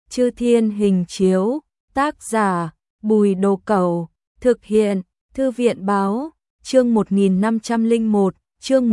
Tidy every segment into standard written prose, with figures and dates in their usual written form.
Chư Thiên Hình Chiếu, tác giả, Bùi Đồ Cẩu, thực hiện, Thư viện Báo, chương 1501, chương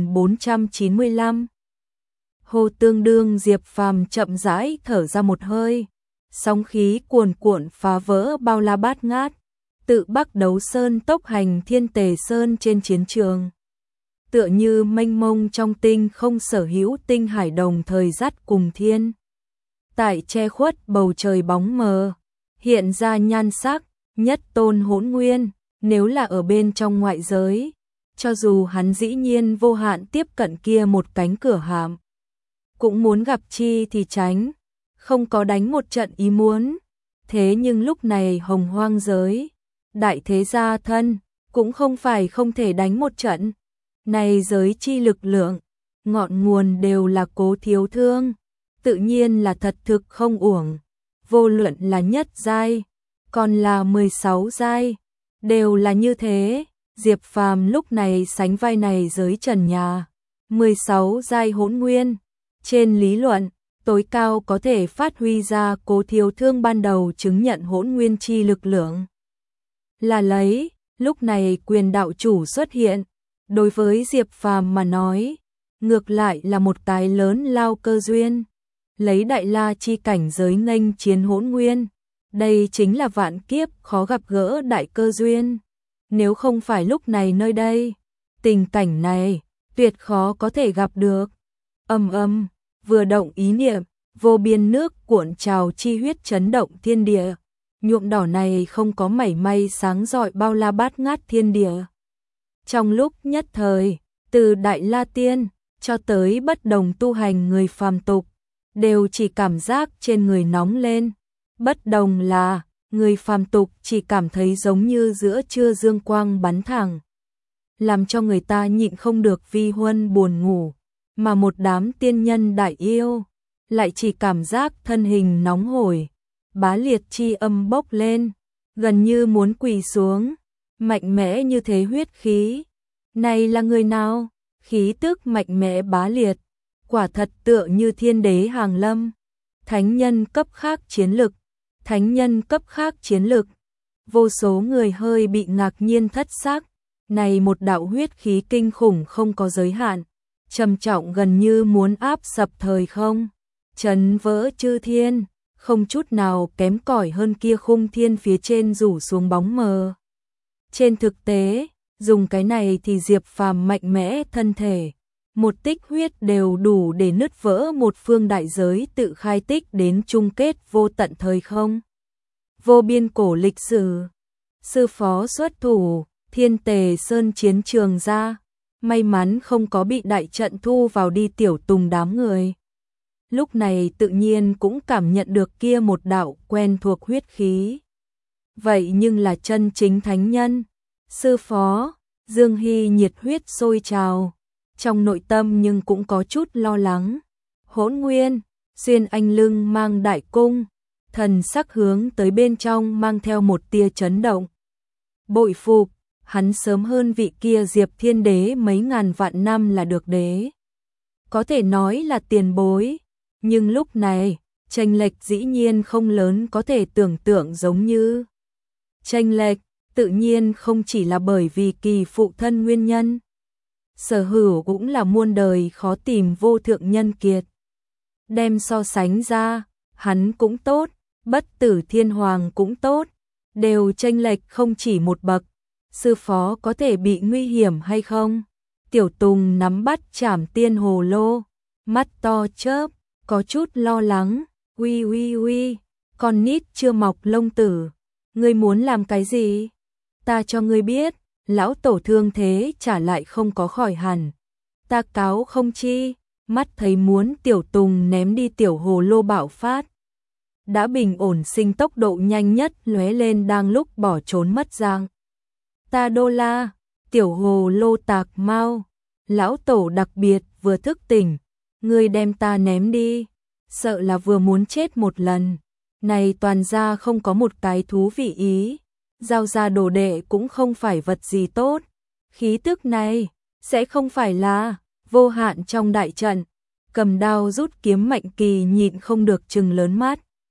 1495. Hồ Tương Đương. Diệp Phàm chậm rãi thở ra một hơi, sóng khí cuồn cuộn phá vỡ bao la bát ngát, tự Bắc Đấu Sơn tốc hành Thiên Tề Sơn trên chiến trường. Tựa như mênh mông trong tinh không sở hữu tinh hải đồng thời dắt cùng thiên. Tại che khuất bầu trời bóng mờ, hiện ra nhan sắc, nhất tôn hỗn nguyên, nếu là ở bên trong ngoại giới, cho dù hắn dĩ nhiên vô hạn tiếp cận kia một cánh cửa hàm, cũng muốn gặp chi thì tránh, không có đánh một trận ý muốn. Thế nhưng lúc này hồng hoang giới, đại thế gia thân, cũng không phải không thể đánh một trận. Này giới chi lực lượng, ngọn nguồn đều là Cố Thiếu Thương, tự nhiên là thật thực không uổng. Vô luận là nhất giai, còn là 16 giai, đều là như thế. Diệp Phàm lúc này sánh vai này giới trần nhà, 16 giai hỗn nguyên, trên lý luận, tối cao có thể phát huy ra Cố Thiếu Thương ban đầu chứng nhận hỗn nguyên chi lực lượng. Là lấy, lúc này quyền đạo chủ xuất hiện, đối với Diệp Phàm mà nói, ngược lại là một cái lớn lao cơ duyên. Lấy đại la chi cảnh giới nghênh chiến hỗn nguyên, đây chính là vạn kiếp khó gặp gỡ đại cơ duyên. Nếu không phải lúc này nơi đây, tình cảnh này tuyệt khó có thể gặp được. Vừa động ý niệm, vô biên nước cuộn trào chi huyết chấn động thiên địa. Nhuộm đỏ này không có mảy may sáng rọi bao la bát ngát thiên địa. Trong lúc nhất thời, từ Đại La Tiên cho tới bất đồng tu hành người phàm tục, đều chỉ cảm giác trên người nóng lên. Bất đồng là, người phàm tục chỉ cảm thấy giống như giữa trưa dương quang bắn thẳng, làm cho người ta nhịn không được vi huân buồn ngủ, mà một đám tiên nhân đại yêu lại chỉ cảm giác thân hình nóng hổi, bá liệt chi âm bốc lên, gần như muốn quỳ xuống. Mạnh mẽ như thế huyết khí, này là người nào? Khí tức mạnh mẽ bá liệt, quả thật tựa như thiên đế hàng lâm, thánh nhân cấp khác chiến lực, thánh nhân cấp khác chiến lực. Vô số người hơi bị ngạc nhiên thất xác, này một đạo huyết khí kinh khủng không có giới hạn, trầm trọng gần như muốn áp sập thời không, chấn vỡ chư thiên, không chút nào kém cỏi hơn kia khung thiên phía trên rủ xuống bóng mờ. Trên thực tế, dùng cái này thì Diệp Phàm mạnh mẽ thân thể, một tích huyết đều đủ để nứt vỡ một phương đại giới tự khai tích đến chung kết vô tận thời không. Vô biên cổ lịch sử, sư phó xuất thủ, Thiên Tề Sơn chiến trường ra, may mắn không có bị đại trận thu vào đi tiểu tùng đám người. Lúc này tự nhiên cũng cảm nhận được kia một đạo quen thuộc huyết khí. Vậy nhưng là chân chính thánh nhân. Sư phó, Dương Hy nhiệt huyết sôi trào, trong nội tâm nhưng cũng có chút lo lắng. Hỗn nguyên, xuyên anh lưng mang đại cung, thần sắc hướng tới bên trong mang theo một tia chấn động. Bội phục, hắn sớm hơn vị kia Diệp Thiên Đế mấy ngàn vạn năm là được đế. Có thể nói là tiền bối, nhưng lúc này, chênh lệch dĩ nhiên không lớn có thể tưởng tượng giống như. Chênh lệch tự nhiên không chỉ là bởi vì kỳ phụ thân nguyên nhân. Sở hữu cũng là muôn đời khó tìm vô thượng nhân kiệt. Đem so sánh ra, hắn cũng tốt, bất tử thiên hoàng cũng tốt, đều chênh lệch không chỉ một bậc. Sư phó có thể bị nguy hiểm hay không? Tiểu Tùng nắm bắt Trảm Tiên hồ lô, mắt to chớp, có chút lo lắng. Uy, con nít chưa mọc lông tử, ngươi muốn làm cái gì? Ta cho ngươi biết, lão tổ thương thế trả lại không có khỏi hẳn. Ta cáo không chi, mắt thấy muốn Tiểu Tùng ném đi tiểu hồ lô bạo phát. Đã bình ổn sinh tốc độ nhanh nhất lóe lên đang lúc bỏ trốn mất dạng. Ta đô la, tiểu hồ lô tạc mau, lão tổ đặc biệt vừa thức tỉnh, ngươi đem ta ném đi, sợ là vừa muốn chết một lần. Này toàn ra không có một cái thú vị ý. Giao ra đồ đệ cũng không phải vật gì tốt. Khí tức này sẽ không phải là vô hạn trong đại trận. Cầm đao rút kiếm Mạnh Kỳ nhịn không được trừng lớn mắt.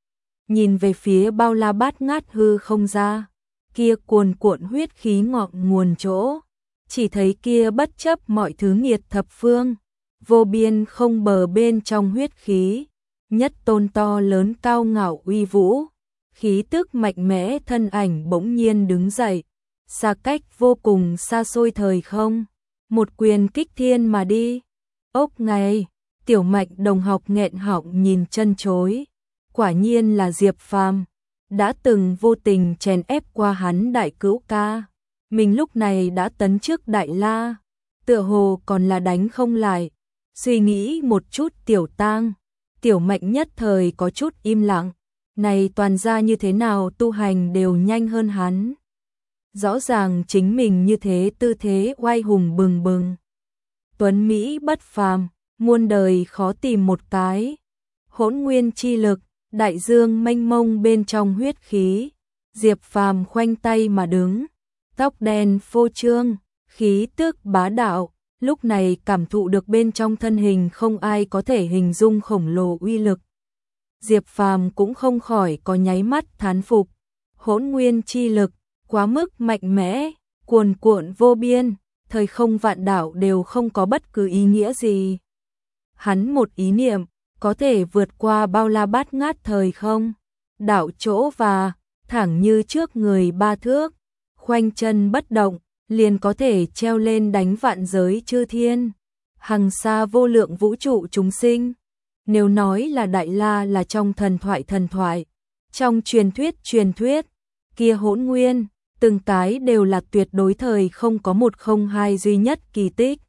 nhìn về phía bao la bát ngát hư không ra, kia cuồn cuộn huyết khí ngọn nguồn chỗ, chỉ thấy kia bất chấp mọi thứ nghiệt thập phương, vô biên không bờ bên trong huyết khí, nhất tôn to lớn cao ngạo uy vũ, khí tức mạnh mẽ thân ảnh bỗng nhiên đứng dậy, xa cách vô cùng xa xôi thời không, một quyền kích thiên mà đi. Ốc ngay, Tiểu Mạch đồng học nghẹn họng nhìn chân chối, quả nhiên là Diệp Phàm, đã từng vô tình chèn ép qua hắn đại cữu ca, mình lúc này đã tấn chức Đại La, tựa hồ còn là đánh không lại. Suy nghĩ một chút Tiểu Tang, Tiểu Mạnh nhất thời có chút im lặng, này toàn ra như thế nào tu hành đều nhanh hơn hắn. Rõ ràng chính mình như thế tư thế oai hùng bừng bừng. Tuấn Mỹ bất phàm, muôn đời khó tìm một cái. Hỗn nguyên chi lực, đại dương mênh mông bên trong huyết khí. Diệp Phàm khoanh tay mà đứng, tóc đen phô trương, khí tức bá đạo. Lúc này cảm thụ được bên trong thân hình không ai có thể hình dung khổng lồ uy lực. Diệp Phàm cũng không khỏi có nháy mắt thán phục. Hỗn nguyên chi lực, quá mức mạnh mẽ, cuồn cuộn vô biên, thời không vạn đảo đều không có bất cứ ý nghĩa gì. Hắn một ý niệm, có thể vượt qua bao la bát ngát thời không, đảo chỗ và thẳng như trước người 3 thước, khoanh chân bất động, liền có thể treo lên đánh vạn giới chư thiên, hằng xa vô lượng vũ trụ chúng sinh. Nếu nói là Đại La là trong thần thoại, trong truyền thuyết, kia hỗn nguyên, từng cái đều là tuyệt đối thời không có một không hai duy nhất kỳ tích.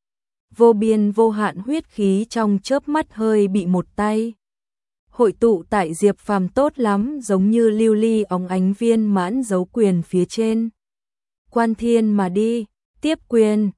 Vô biên vô hạn huyết khí trong chớp mắt hơi bị một tay hội tụ tại Diệp Phàm tốt lắm, giống như lưu ly óng ánh viên mãn dấu quyền phía trên. Quan thiên mà đi, tiếp quyền,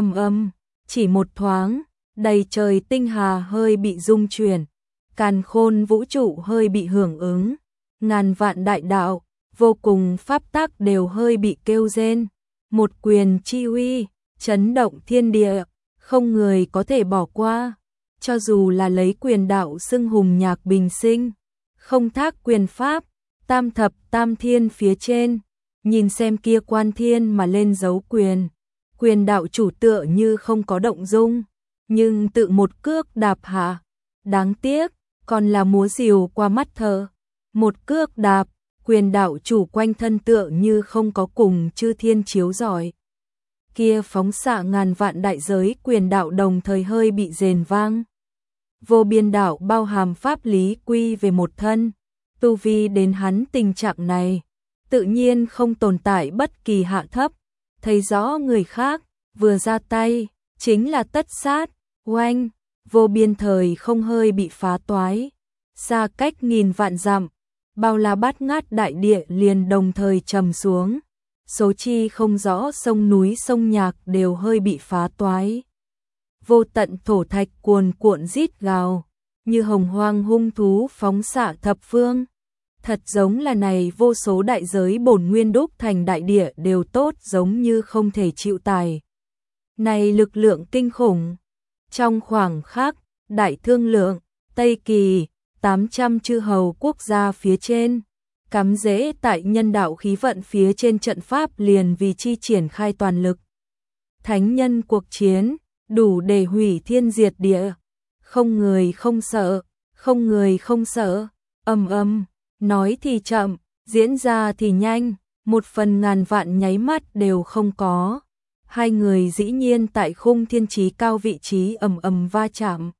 chỉ một thoáng, đầy trời tinh hà hơi bị rung chuyển, càn khôn vũ trụ hơi bị hưởng ứng, ngàn vạn đại đạo, vô cùng pháp tắc đều hơi bị kêu rên, một quyền chi uy, chấn động thiên địa, không người có thể bỏ qua, cho dù là lấy quyền đạo xưng hùng nhạc bình sinh, không thác quyền pháp, tam thập tam thiên phía trên, nhìn xem kia quan thiên mà lên dấu quyền, quyền đạo chủ tựa như không có động dung, nhưng tự một cước đạp hạ, đáng tiếc, còn là múa rìu qua mắt thợ, một cước đạp, quyền đạo chủ quanh thân tựa như không có cùng chư thiên chiếu rọi. Kia phóng xạ ngàn vạn đại giới quyền đạo đồng thời hơi bị rền vang. Vô biên đạo bao hàm pháp lý quy về một thân, tu vi đến hắn tình trạng này, tự nhiên không tồn tại bất kỳ hạ thấp, thấy rõ người khác, vừa ra tay, chính là tất sát, oanh, vô biên thời không hơi bị phá toái, xa cách nghìn vạn dặm, bao la bát ngát đại địa liền đồng thời trầm xuống, số chi không rõ sông núi sông nhạc đều hơi bị phá toái. Vô tận thổ thạch cuồn cuộn rít gào, như hồng hoang hung thú phóng xạ thập phương. Thật giống là này vô số đại giới bổn nguyên đúc thành đại địa đều tốt giống như không thể chịu tải. Này lực lượng kinh khủng. Trong khoảng khắc, Đại Thương Lượng, Tây Kỳ, 800 chư hầu quốc gia phía trên, cắm rễ tại nhân đạo khí vận phía trên trận pháp liền vì chi triển khai toàn lực. Thánh nhân cuộc chiến, đủ để hủy thiên diệt địa, không người không sợ, không người không sợ, nói thì chậm, diễn ra thì nhanh, một phần ngàn vạn nháy mắt đều không có. Hai người dĩ nhiên tại khung thiên trí cao vị trí va chạm.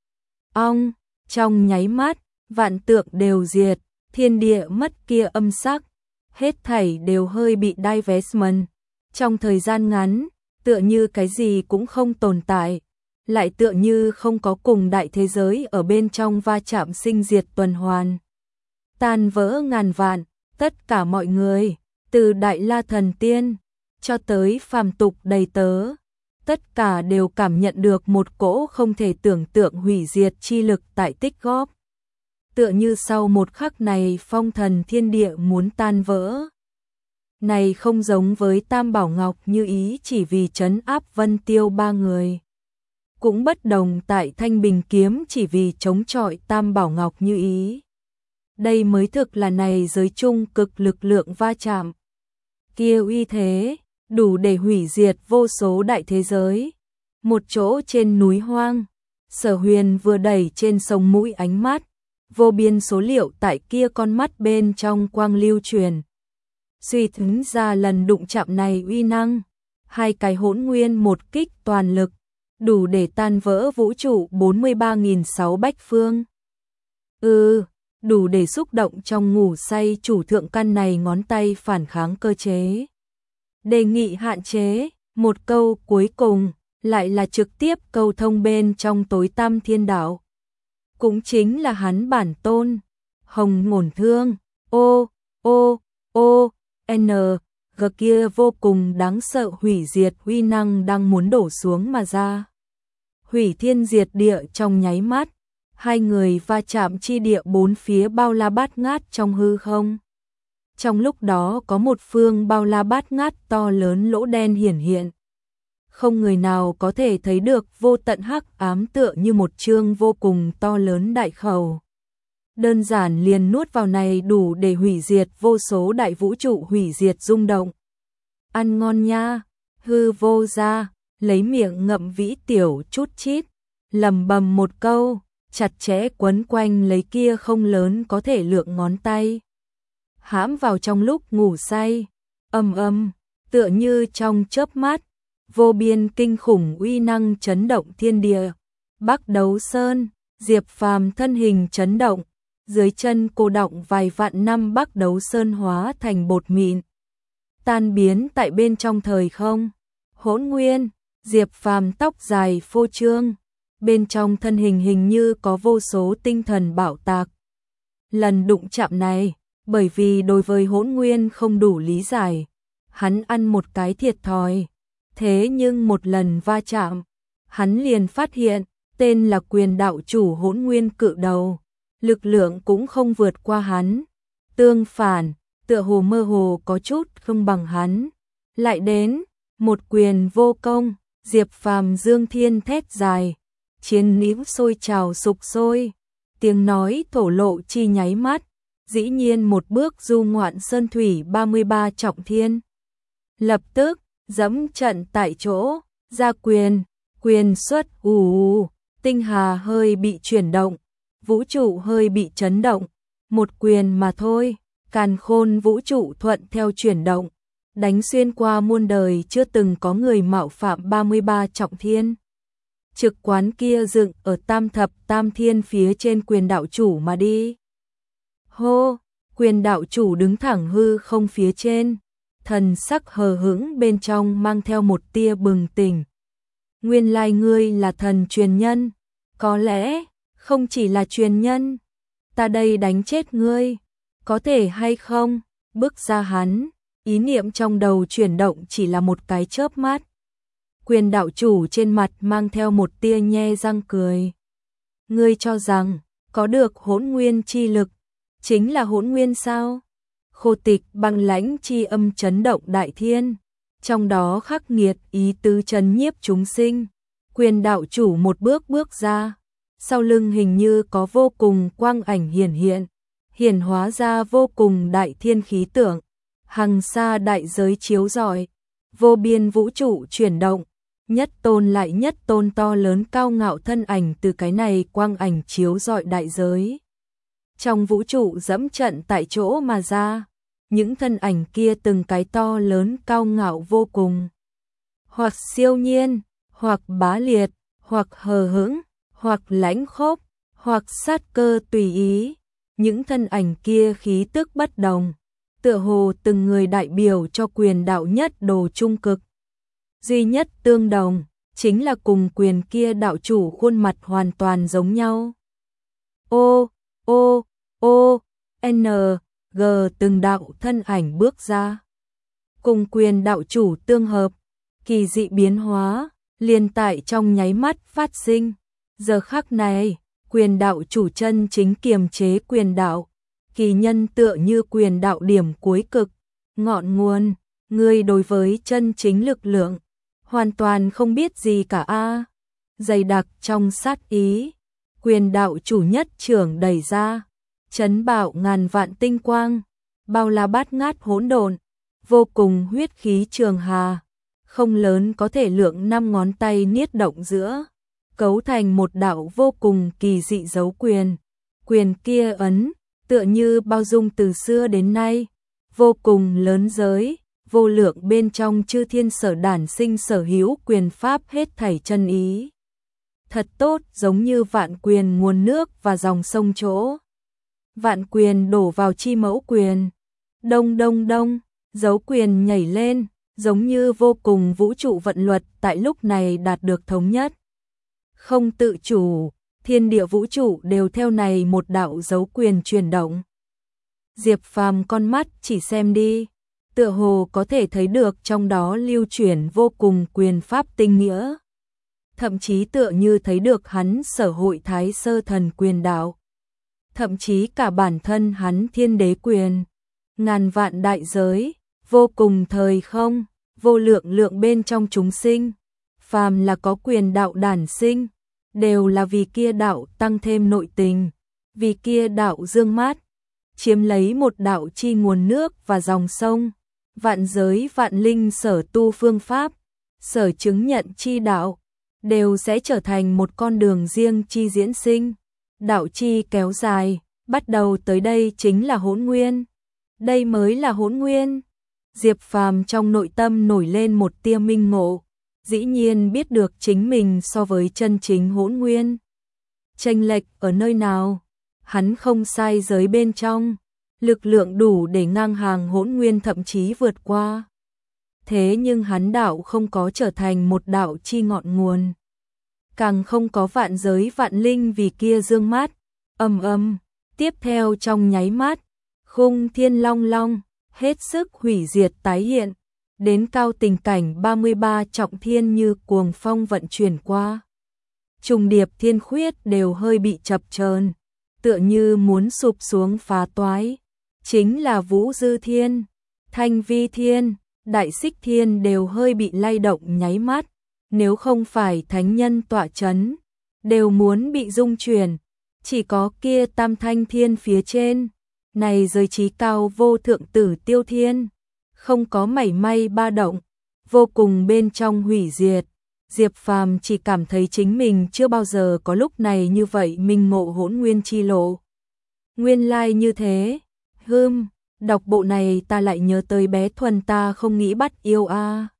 Trong nháy mắt, vạn tượng đều diệt, thiên địa mất kia âm sắc, hết thảy đều hơi bị divestment. Trong thời gian ngắn, tựa như cái gì cũng không tồn tại, lại tựa như không có cùng đại thế giới ở bên trong va chạm sinh diệt tuần hoàn. Tan vỡ ngàn vạn, tất cả mọi người, từ Đại La thần tiên cho tới phàm tục đầy tớ, tất cả đều cảm nhận được một cỗ không thể tưởng tượng hủy diệt chi lực tại tích góp. Tựa như sau một khắc này phong thần thiên địa muốn tan vỡ. Này không giống với Tam Bảo Ngọc Như Ý chỉ vì trấn áp Vân Tiêu 3 người. Cũng bất đồng tại Thanh Bình Kiếm chỉ vì chống chọi Tam Bảo Ngọc Như Ý. Đây mới thực là này giới trung cực lực lượng va chạm. Kia uy thế, đủ để hủy diệt vô số đại thế giới. Một chỗ trên núi hoang, Sở Huyền vừa đẩy trên sông mũi ánh mắt, vô biên số liệu tại kia con mắt bên trong quang lưu truyền. Suy tính ra lần đụng chạm này uy năng, hai cái hỗn nguyên một kích toàn lực, đủ để tan vỡ vũ trụ 43.600 bách phương. Đủ để xúc động trong ngủ say chủ thượng căn này ngón tay phản kháng cơ chế. Đề nghị hạn chế, một câu cuối cùng, lại là trực tiếp câu thông bên trong tối tăm thiên đạo. Cũng chính là hắn bản tôn, Hồng Ngổn Thương, N, G kia vô cùng đáng sợ hủy diệt uy năng đang muốn đổ xuống mà ra. Hủy thiên diệt địa trong nháy mắt, hai người va chạm chi địa bốn phía bao la bát ngát trong hư không. Trong lúc đó có một phương bao la bát ngát to lớn lỗ đen hiển hiện. Không người nào có thể thấy được vô tận hắc ám tựa như một chương vô cùng to lớn đại khẩu. Đơn giản liền nuốt vào này đủ để hủy diệt vô số đại vũ trụ hủy diệt rung động. Ăn ngon nha, hư vô ra, lấy miệng ngậm vĩ tiểu chút chít, lầm bầm một câu, chặt chẽ quấn quanh lấy kia không lớn có thể lượng ngón tay. Hãm vào trong lúc ngủ say, tựa như trong chớp mắt, vô biên kinh khủng uy năng chấn động thiên địa. Bắc Đấu Sơn, Diệp Phàm thân hình chấn động, dưới chân cô động vài vạn năm Bắc Đấu Sơn hóa thành bột mịn, tan biến tại bên trong thời không. Hỗn nguyên, Diệp Phàm tóc dài phô trương, bên trong thân hình hình như có vô số tinh thần bảo tạc. Lần đụng chạm này, bởi vì đối với hỗn nguyên không đủ lý giải, hắn ăn một cái thiệt thòi. Thế nhưng một lần va chạm, hắn liền phát hiện, tên là quyền đạo chủ hỗn nguyên cự đầu, lực lượng cũng không vượt qua hắn. Tương phản, tựa hồ mơ hồ có chút không bằng hắn. Lại đến, một quyền vô công, Diệp Phàm dương thiên thét dài, chiến níu sôi trào sục sôi, tiếng nói thổ lộ chi nháy mắt, dĩ nhiên một bước du ngoạn sơn thủy 33 trọng thiên. Lập tức, dẫm trận tại chỗ, ra quyền xuất tinh hà hơi bị chuyển động, vũ trụ hơi bị chấn động, một quyền mà thôi, càn khôn vũ trụ thuận theo chuyển động, đánh xuyên qua muôn đời chưa từng có người mạo phạm 33 trọng thiên. Trực quán kia dựng ở tam thập tam thiên phía trên quyền đạo chủ mà đi. Hô, quyền đạo chủ đứng thẳng hư không phía trên, thần sắc hờ hững bên trong mang theo một tia bừng tỉnh. Nguyên lai ngươi là thần truyền nhân, có lẽ không chỉ là truyền nhân, ta đây đánh chết ngươi, có thể hay không? Bước ra hắn, ý niệm trong đầu chuyển động chỉ là một cái chớp mắt. Quyền đạo chủ trên mặt mang theo một tia nhe răng cười. Ngươi cho rằng, có được hỗn nguyên chi lực, chính là hỗn nguyên sao? Khô tịch băng lãnh chi âm chấn động đại thiên, trong đó khắc nghiệt ý tứ trấn nhiếp chúng sinh. Quyền đạo chủ một bước bước ra, sau lưng hình như có vô cùng quang ảnh hiển hóa ra vô cùng đại thiên khí tượng, hằng sa đại giới chiếu rọi, vô biên vũ trụ chuyển động, nhất tôn lại nhất tôn to lớn cao ngạo thân ảnh từ cái này quang ảnh chiếu rọi đại giới. Trong vũ trụ dẫm trận tại chỗ mà ra, những thân ảnh kia từng cái to lớn cao ngạo vô cùng, hoặc siêu nhiên, hoặc bá liệt, hoặc hờ hững, hoặc lãnh khốc, hoặc sát cơ tùy ý. Những thân ảnh kia khí tức bất đồng, tựa hồ từng người đại biểu cho quyền đạo nhất đồ trung cực. Duy nhất tương đồng, chính là cùng quyền kia đạo chủ khuôn mặt hoàn toàn giống nhau. N, G từng đạo thân ảnh bước ra. Cùng quyền đạo chủ tương hợp, kỳ dị biến hóa, liền tại trong nháy mắt phát sinh. Giờ khắc này, quyền đạo chủ chân chính kiềm chế quyền đạo, kỳ nhân tựa như quyền đạo điểm cuối cực, ngọn nguồn, người đối với chân chính lực lượng, hoàn toàn không biết gì cả dày đặc trong sát ý, quyền đạo chủ nhất trưởng đẩy ra, chấn bạo ngàn vạn tinh quang, bao la bát ngát hỗn độn, vô cùng huyết khí trường hà, không lớn có thể lượng 5 ngón tay niết động giữa, cấu thành một đạo vô cùng kỳ dị dấu quyền. Quyền kia ấn, tựa như bao dung từ xưa đến nay, vô cùng lớn giới, vô lượng bên trong chư thiên sở đản sinh sở hữu quyền pháp hết thảy chân ý. Thật tốt, giống như vạn quyền nguồn nước và dòng sông chỗ. Vạn quyền đổ vào chi mẫu quyền. Đông đông đông, dấu quyền nhảy lên, giống như vô cùng vũ trụ vận luật tại lúc này đạt được thống nhất. Không tự chủ, thiên địa vũ trụ đều theo này một đạo dấu quyền chuyển động. Diệp Phàm con mắt chỉ xem đi, tựa hồ có thể thấy được trong đó lưu chuyển vô cùng quyền pháp tinh nghĩa. Thậm chí tựa như thấy được hắn sở hội thái sơ thần quyền đạo. Thậm chí cả bản thân hắn thiên đế quyền. Ngàn vạn đại giới, vô cùng thời không, vô lượng lượng bên trong chúng sinh. Phàm là có quyền đạo đản sinh, đều là vì kia đạo tăng thêm nội tình, vì kia đạo dương mát, chiếm lấy một đạo chi nguồn nước và dòng sông, vạn giới vạn linh sở tu phương pháp, sở chứng nhận chi đạo, đều sẽ trở thành một con đường riêng chi diễn sinh, đạo chi kéo dài, bắt đầu tới đây chính là hỗn nguyên. Đây mới là hỗn nguyên. Diệp Phàm trong nội tâm nổi lên một tia minh ngộ, dĩ nhiên biết được chính mình so với chân chính hỗn nguyên. Chênh lệch ở nơi nào? Hắn không sai giới bên trong, lực lượng đủ để ngang hàng hỗn nguyên thậm chí vượt qua. Thế nhưng hắn đạo không có trở thành một đạo chi ngọn nguồn. Càng không có vạn giới vạn linh vì kia dương mát, tiếp theo trong nháy mắt, khung thiên long long, hết sức hủy diệt tái hiện, đến cao tình cảnh 33 trọng thiên như cuồng phong vận chuyển qua. Trùng điệp thiên khuyết đều hơi bị chập chờn, tựa như muốn sụp xuống phá toái. Chính là Vũ Dư Thiên, Thanh Vi Thiên, Đại Xích Thiên đều hơi bị lay động nháy mắt, nếu không phải thánh nhân tọa chấn, đều muốn bị rung chuyển. Chỉ có kia Tam Thanh Thiên phía trên, này giới trí cao vô thượng tử Tiêu Thiên, không có mảy may ba động, vô cùng bên trong hủy diệt. Diệp Phàm chỉ cảm thấy chính mình chưa bao giờ có lúc này như vậy minh ngộ hỗn nguyên chi lộ. Nguyên lai như thế, đọc bộ này ta lại nhớ tới bé Thuần ta không nghĩ bắt yêu a.